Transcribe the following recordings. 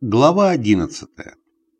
Глава 11.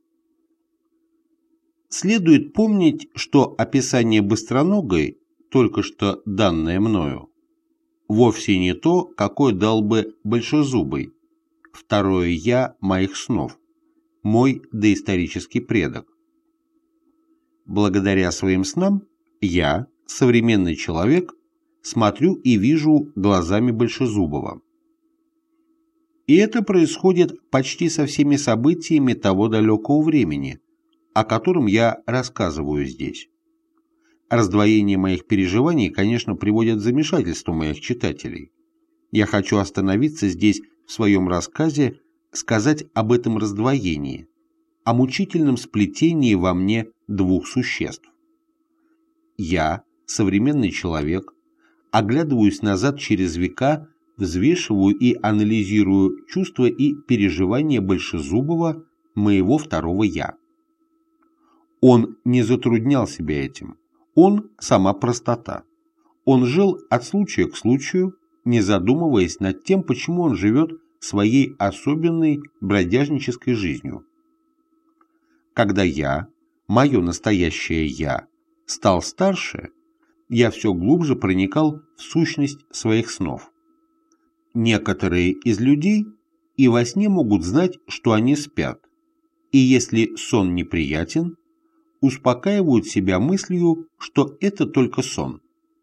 Следует помнить, что описание быстроногой, только что данное мною, вовсе не то, какое дал бы большезубый, второе «я» моих снов, мой доисторический предок. Благодаря своим снам я, современный человек, смотрю и вижу глазами большезубого. И это происходит почти со всеми событиями того далекого времени, о котором я рассказываю здесь. Раздвоение моих переживаний, конечно, приводит в замешательство моих читателей. Я хочу остановиться здесь в своем рассказе, сказать об этом раздвоении, о мучительном сплетении во мне двух существ. Я, современный человек, оглядываюсь назад через века, взвешиваю и анализирую чувства и переживания большезубого, моего второго «я». Он не затруднял себя этим. Он – сама простота. Он жил от случая к случаю, не задумываясь над тем, почему он живет своей особенной бродяжнической жизнью. Когда я, мое настоящее «я», стал старше, я все глубже проникал в сущность своих снов. Некоторые из людей и во сне могут знать, что они спят, и если сон неприятен, успокаивают себя мыслью, что это только сон.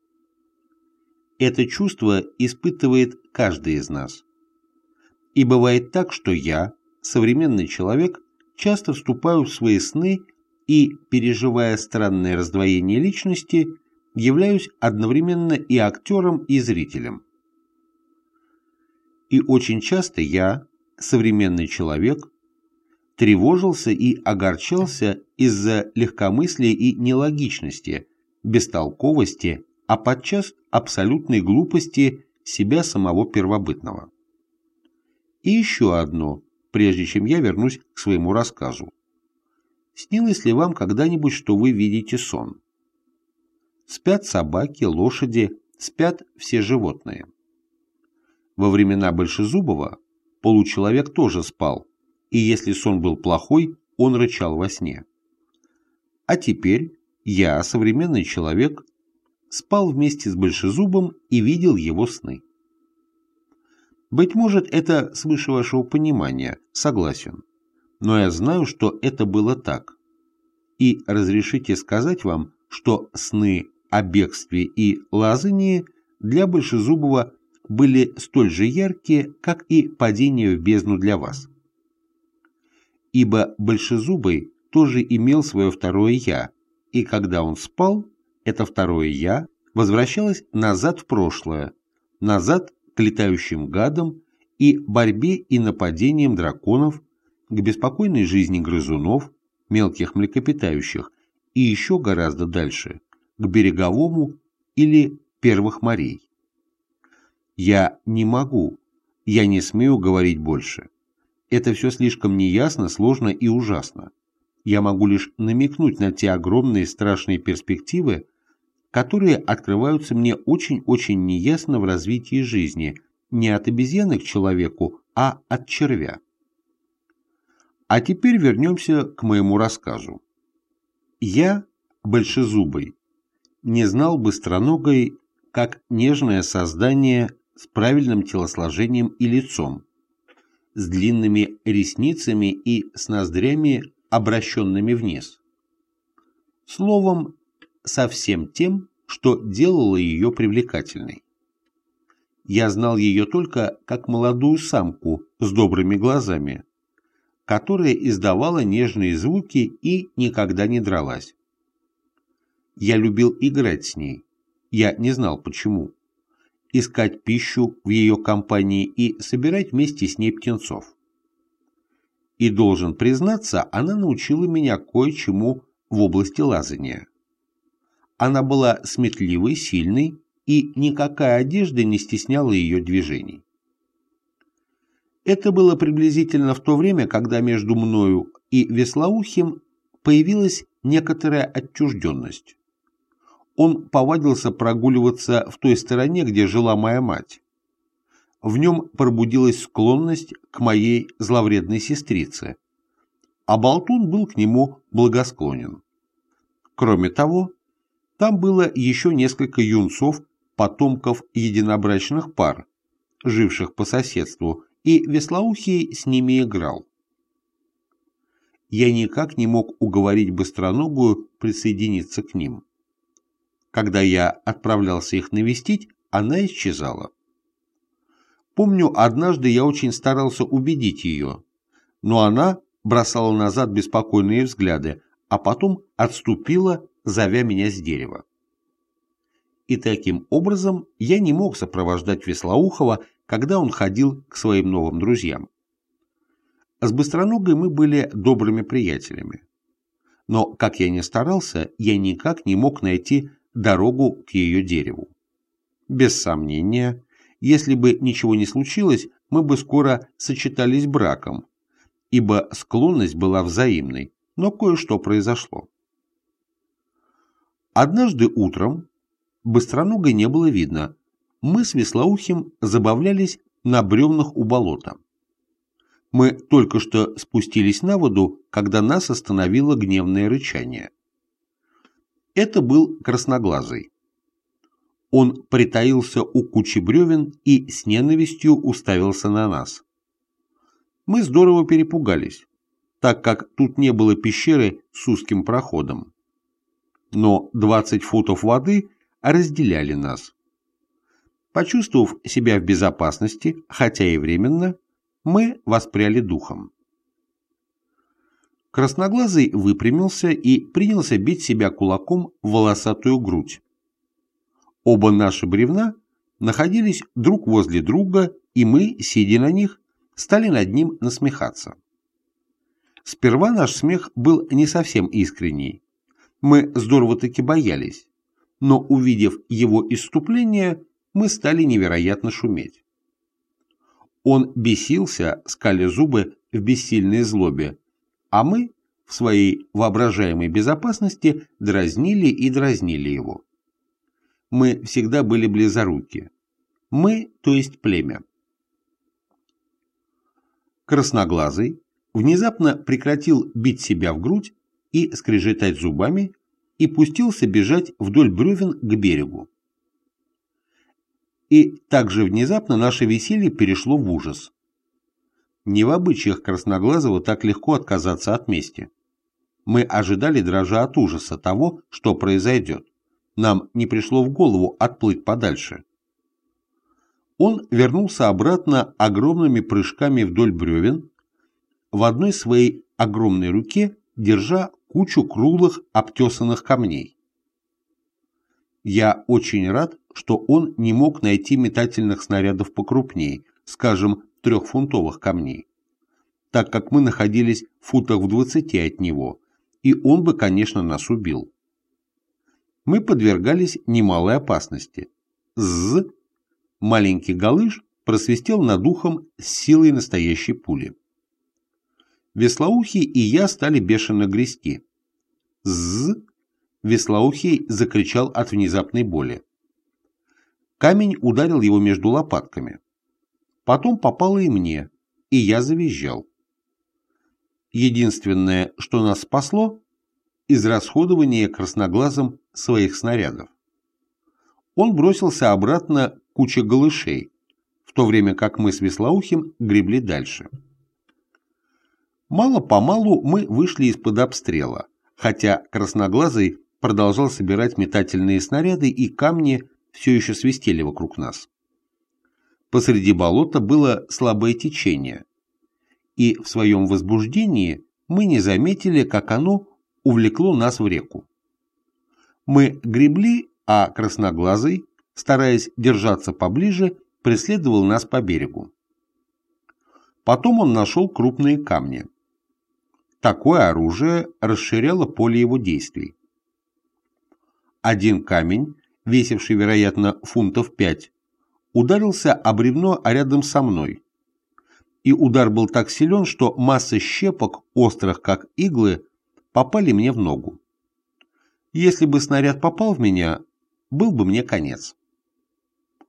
Это чувство испытывает каждый из нас. И бывает так, что я, современный человек, часто вступаю в свои сны и, переживая странное раздвоение личности, являюсь одновременно и актером, и зрителем. И очень часто я, современный человек, тревожился и огорчался из-за легкомыслия и нелогичности, бестолковости, а подчас абсолютной глупости себя самого первобытного. И еще одно, прежде чем я вернусь к своему рассказу. Снилось ли вам когда-нибудь, что вы видите сон? Спят собаки, лошади, спят все животные. Во времена Большезубова получеловек тоже спал, и если сон был плохой, он рычал во сне. А теперь я, современный человек, спал вместе с Большезубом и видел его сны. Быть может, это свыше вашего понимания, согласен, но я знаю, что это было так. И разрешите сказать вам, что сны о бегстве и лазании для Большезубова были столь же яркие, как и падение в бездну для вас. Ибо Большезубый тоже имел свое второе «я», и когда он спал, это второе «я» возвращалось назад в прошлое, назад к летающим гадам и борьбе и нападениям драконов, к беспокойной жизни грызунов, мелких млекопитающих и еще гораздо дальше, к береговому или первых морей. Я не могу, я не смею говорить больше. Это все слишком неясно, сложно и ужасно. Я могу лишь намекнуть на те огромные страшные перспективы, которые открываются мне очень-очень неясно в развитии жизни, не от обезьяны к человеку, а от червя. А теперь вернемся к моему рассказу. Я, Большезубый, не знал быстроногой, как нежное создание с правильным телосложением и лицом, с длинными ресницами и с ноздрями, обращенными вниз. Словом, со всем тем, что делало ее привлекательной. Я знал ее только как молодую самку с добрыми глазами, которая издавала нежные звуки и никогда не дралась. Я любил играть с ней, я не знал почему, искать пищу в ее компании и собирать вместе с ней птенцов. И должен признаться, она научила меня кое-чему в области лазания. Она была сметливой, сильной, и никакая одежда не стесняла ее движений. Это было приблизительно в то время, когда между мною и Веслоухим появилась некоторая отчужденность. Он повадился прогуливаться в той стороне, где жила моя мать. в нем пробудилась склонность к моей зловредной сестрице, а болтун был к нему благосклонен. Кроме того, там было еще несколько юнцов, потомков единобрачных пар, живших по соседству, и Веслоухий с ними играл. Я никак не мог уговорить Быстроногую присоединиться к ним. Когда я отправлялся их навестить, она исчезала. Помню, однажды я очень старался убедить ее, но она бросала назад беспокойные взгляды, а потом отступила, зовя меня с дерева. И таким образом я не мог сопровождать Веслоухова, когда он ходил к своим новым друзьям. С Быстроногой мы были добрыми приятелями. Но, как я ни старался, я никак не мог найти дорогу к ее дереву. Без сомнения, если бы ничего не случилось, мы бы скоро сочетались браком, ибо склонность была взаимной, но кое-что произошло. Однажды утром Быстроногой не было видно. Мы с Веслоухим забавлялись на бревнах у болота. Мы только что спустились на воду, когда нас остановило гневное рычание. Это был Красноглазый. Он притаился у кучи бревен и с ненавистью уставился на нас. Мы здорово перепугались, так как тут не было пещеры с узким проходом. Но 20 футов воды разделяли нас. Почувствовав себя в безопасности, хотя и временно, мы воспряли духом. Красноглазый выпрямился и принялся бить себя кулаком в волосатую грудь. Оба наши бревна находились друг возле друга, и мы, сидя на них, стали над ним насмехаться. Сперва наш смех был не совсем искренний. Мы здорово-таки боялись, но, увидев его исступление, мы стали невероятно шуметь. Он бесился, скаля зубы в бессильной злобе, а мы в своей воображаемой безопасности дразнили и дразнили его. Мы всегда были близоруки. Мы, то есть племя. Красноглазый внезапно прекратил бить себя в грудь и скрежетать зубами и пустился бежать вдоль бревен к берегу. И также внезапно наше веселье перешло в ужас. Не в обычаях Красноглазого так легко отказаться от мести. Мы ожидали, дрожа от ужаса, того, что произойдет. Нам не пришло в голову отплыть подальше. Он вернулся обратно огромными прыжками вдоль бревен, в одной своей огромной руке держа кучу круглых обтесанных камней. Я очень рад, что он не мог найти метательных снарядов покрупней, скажем, 3-фунтовых камней, так как мы находились в футах в 20 от него, и он бы, конечно, нас убил. Мы подвергались немалой опасности. Маленький галыш просвистел над ухом с силой настоящей пули. Веслоухий и я стали бешено грести. Веслоухий закричал от внезапной боли. Камень ударил его между лопатками. Потом попало и мне, и я завизжал. Единственное, что нас спасло – израсходование Красноглазом своих снарядов. Он бросился обратно к куче галышей, в то время как мы с Веслоухим гребли дальше. Мало-помалу мы вышли из-под обстрела, хотя Красноглазый продолжал собирать метательные снаряды, и камни все еще свистели вокруг нас. Посреди болота было слабое течение, и в своем возбуждении мы не заметили, как оно увлекло нас в реку. Мы гребли, а Красноглазый, стараясь держаться поближе, преследовал нас по берегу. Потом он нашел крупные камни. Такое оружие расширяло поле его действий. Один камень, весивший, вероятно, фунтов 5, ударился о бревно рядом со мной. И удар был так силен, что масса щепок, острых как иглы, попали мне в ногу. Если бы снаряд попал в меня, был бы мне конец.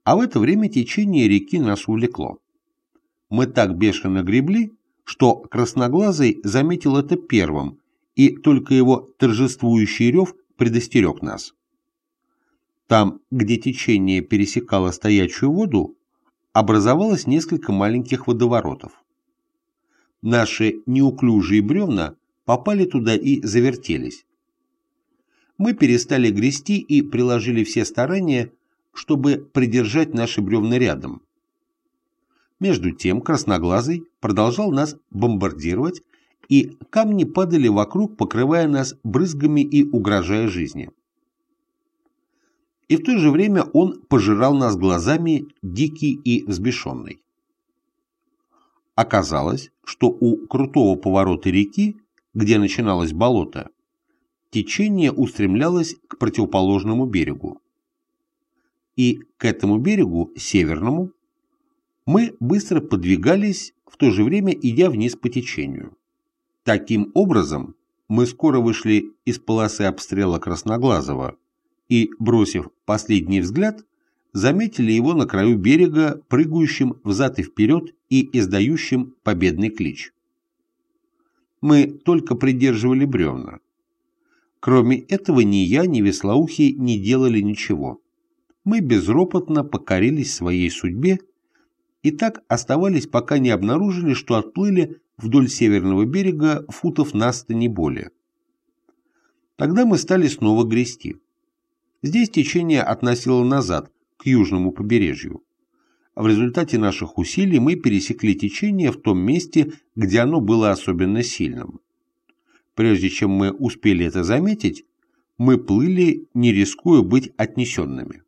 А в это время течение реки нас увлекло. Мы так бешено гребли, что Красноглазый заметил это первым, и только его торжествующий рев предостерег нас. Там, где течение пересекало стоячую воду, образовалось несколько маленьких водоворотов. Наши неуклюжие бревна попали туда и завертелись. Мы перестали грести и приложили все старания, чтобы придержать наши бревна рядом. Между тем Красноглазый продолжал нас бомбардировать, и камни падали вокруг, покрывая нас брызгами и угрожая жизни. И в то же время он пожирал нас глазами, дикий и взбешенный. Оказалось, что у крутого поворота реки, где начиналось болото, течение устремлялось к противоположному берегу. И к этому берегу, северному, мы быстро подвигались, в то же время идя вниз по течению. Таким образом, мы скоро вышли из полосы обстрела Красноглазого и, бросив последний взгляд, заметили его на краю берега, прыгающим взад и вперед и издающим победный клич. Мы только придерживали бревна. Кроме этого, ни я, ни Веслоухий не делали ничего. Мы безропотно покорились своей судьбе и так оставались, пока не обнаружили, что отплыли вдоль северного берега футов на 100 не более. Тогда мы стали снова грести. Здесь течение относило назад, к южному побережью. В результате наших усилий мы пересекли течение в том месте, где оно было особенно сильным. Прежде чем мы успели это заметить, мы плыли, не рискуя быть отнесенными.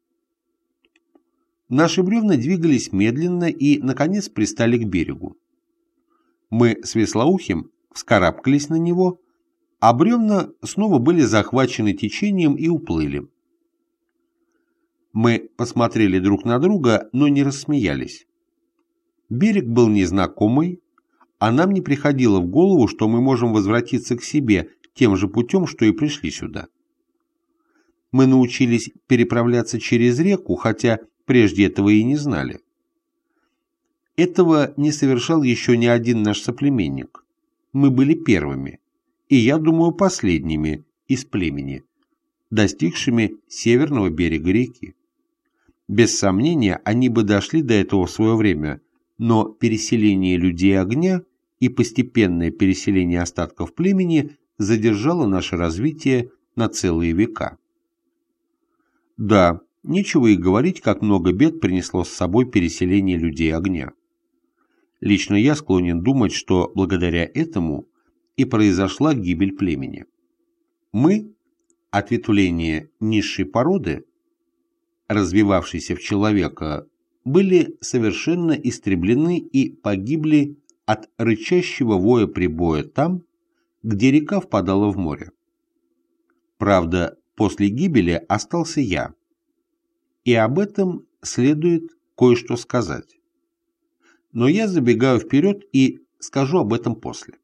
Наши бревна двигались медленно и, наконец, пристали к берегу. Мы с Веслоухим вскарабкались на него, а бревна снова были захвачены течением и уплыли. Мы посмотрели друг на друга, но не рассмеялись. Берег был незнакомый, а нам не приходило в голову, что мы можем возвратиться к себе тем же путем, что и пришли сюда. Мы научились переправляться через реку, хотя прежде этого и не знали. Этого не совершал еще ни один наш соплеменник. Мы были первыми, и, я думаю, последними из племени, достигшими северного берега реки. Без сомнения, они бы дошли до этого в свое время, но переселение людей огня и постепенное переселение остатков племени задержало наше развитие на целые века. Да, нечего и говорить, как много бед принесло с собой переселение людей огня. Лично я склонен думать, что благодаря этому и произошла гибель племени. Мы, ответвление низшей породы, развивавшейся в человека, были совершенно истреблены и погибли от рычащего воя прибоя там, где река впадала в море. Правда, после гибели остался я, и об этом следует кое-что сказать. Но я забегаю вперед и скажу об этом после.